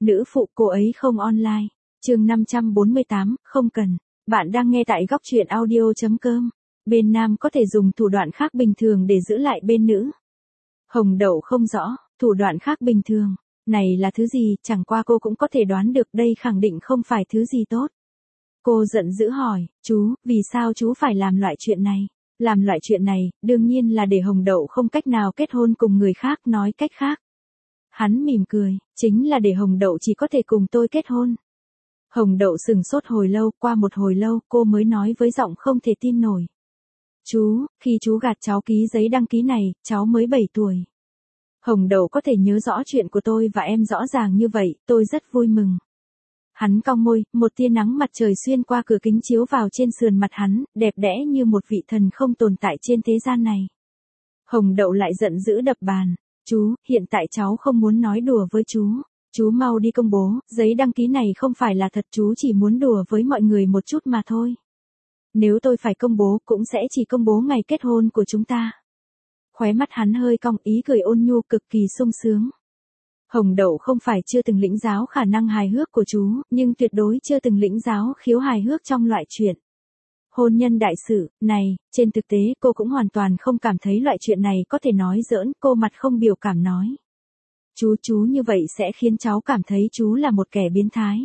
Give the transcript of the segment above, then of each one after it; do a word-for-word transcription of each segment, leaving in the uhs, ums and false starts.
Nữ phụ cô ấy không online. Chương năm trăm bốn mươi tám, không cần. Bạn đang nghe tại góc truyện audio chấm com. Bên nam có thể dùng thủ đoạn khác bình thường để giữ lại bên nữ. Hồng Đậu không rõ, thủ đoạn khác bình thường. Này là thứ gì, chẳng qua cô cũng có thể đoán được đây khẳng định không phải thứ gì tốt. Cô giận dữ hỏi, chú, vì sao chú phải làm loại chuyện này? Làm loại chuyện này, đương nhiên là để Hồng Đậu không cách nào kết hôn cùng người khác, nói cách khác. Hắn mỉm cười, chính là để Hồng Đậu chỉ có thể cùng tôi kết hôn. Hồng Đậu sừng sốt hồi lâu, qua một hồi lâu, cô mới nói với giọng không thể tin nổi. Chú, khi chú gạt cháu ký giấy đăng ký này, cháu mới bảy tuổi. Hồng Đậu có thể nhớ rõ chuyện của tôi và em rõ ràng như vậy, tôi rất vui mừng. Hắn cong môi, một tia nắng mặt trời xuyên qua cửa kính chiếu vào trên sườn mặt hắn, đẹp đẽ như một vị thần không tồn tại trên thế gian này. Hồng Đậu lại giận dữ đập bàn. Chú, hiện tại cháu không muốn nói đùa với chú. Chú mau đi công bố, giấy đăng ký này không phải là thật, chú chỉ muốn đùa với mọi người một chút mà thôi. Nếu tôi phải công bố, cũng sẽ chỉ công bố ngày kết hôn của chúng ta. Khóe mắt hắn hơi cong, ý cười ôn nhu cực kỳ sung sướng. Hồng Đậu không phải chưa từng lĩnh giáo khả năng hài hước của chú, nhưng tuyệt đối chưa từng lĩnh giáo khiếu hài hước trong loại chuyện hôn nhân đại sự này. Trên thực tế cô cũng hoàn toàn không cảm thấy loại chuyện này có thể nói giỡn, cô mặt không biểu cảm nói. Chú chú như vậy sẽ khiến cháu cảm thấy chú là một kẻ biến thái.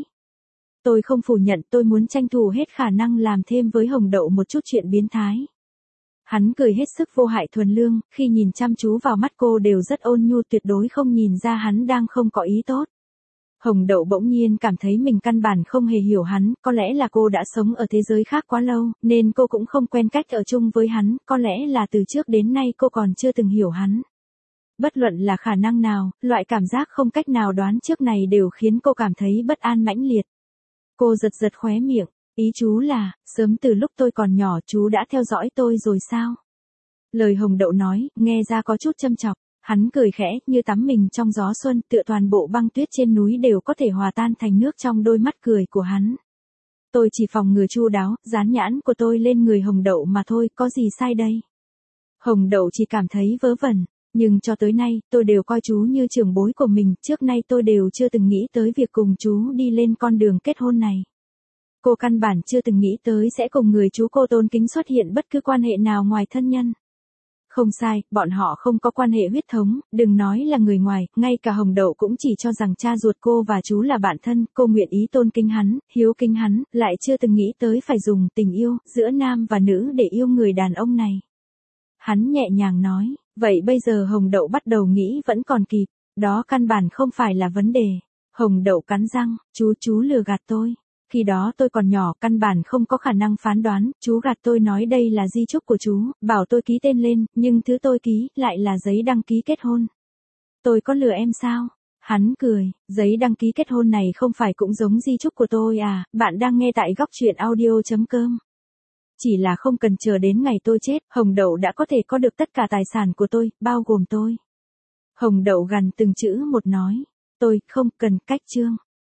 Tôi không phủ nhận, tôi muốn tranh thủ hết khả năng làm thêm với Hồng Đậu một chút chuyện biến thái. Hắn cười hết sức vô hại thuần lương, khi nhìn chăm chú vào mắt cô đều rất ôn nhu, tuyệt đối không nhìn ra hắn đang không có ý tốt. Hồng Đậu bỗng nhiên cảm thấy mình căn bản không hề hiểu hắn, có lẽ là cô đã sống ở thế giới khác quá lâu, nên cô cũng không quen cách ở chung với hắn, có lẽ là từ trước đến nay cô còn chưa từng hiểu hắn. Bất luận là khả năng nào, loại cảm giác không cách nào đoán trước này đều khiến cô cảm thấy bất an mãnh liệt. Cô giật giật khóe miệng, ý chú là, sớm từ lúc tôi còn nhỏ chú đã theo dõi tôi rồi sao? Lời Hồng Đậu nói, nghe ra có chút châm chọc. Hắn cười khẽ, như tắm mình trong gió xuân, tựa toàn bộ băng tuyết trên núi đều có thể hòa tan thành nước trong đôi mắt cười của hắn. Tôi chỉ phòng ngừa chu đáo, dán nhãn của tôi lên người Hồng Đậu mà thôi, có gì sai đây? Hồng Đậu chỉ cảm thấy vớ vẩn, nhưng cho tới nay, tôi đều coi chú như trưởng bối của mình, trước nay tôi đều chưa từng nghĩ tới việc cùng chú đi lên con đường kết hôn này. Cô căn bản chưa từng nghĩ tới sẽ cùng người chú cô tôn kính xuất hiện bất cứ quan hệ nào ngoài thân nhân. Không sai, bọn họ không có quan hệ huyết thống, đừng nói là người ngoài, ngay cả Hồng Đậu cũng chỉ cho rằng cha ruột cô và chú là bạn thân, cô nguyện ý tôn kính hắn, hiếu kính hắn, lại chưa từng nghĩ tới phải dùng tình yêu, giữa nam và nữ để yêu người đàn ông này. Hắn nhẹ nhàng nói, vậy bây giờ Hồng Đậu bắt đầu nghĩ vẫn còn kịp, đó căn bản không phải là vấn đề. Hồng Đậu cắn răng, chú chú lừa gạt tôi. Khi đó tôi còn nhỏ, căn bản không có khả năng phán đoán, chú gạt tôi nói đây là di chúc của chú, bảo tôi ký tên lên, nhưng thứ tôi ký, lại là giấy đăng ký kết hôn. Tôi có lừa em sao? Hắn cười, giấy đăng ký kết hôn này không phải cũng giống di chúc của tôi à, bạn đang nghe tại góc truyện audio chấm com. Chỉ là không cần chờ đến ngày tôi chết, Hồng Đậu đã có thể có được tất cả tài sản của tôi, bao gồm tôi. Hồng Đậu gằn từng chữ một nói, tôi không cần cách chương.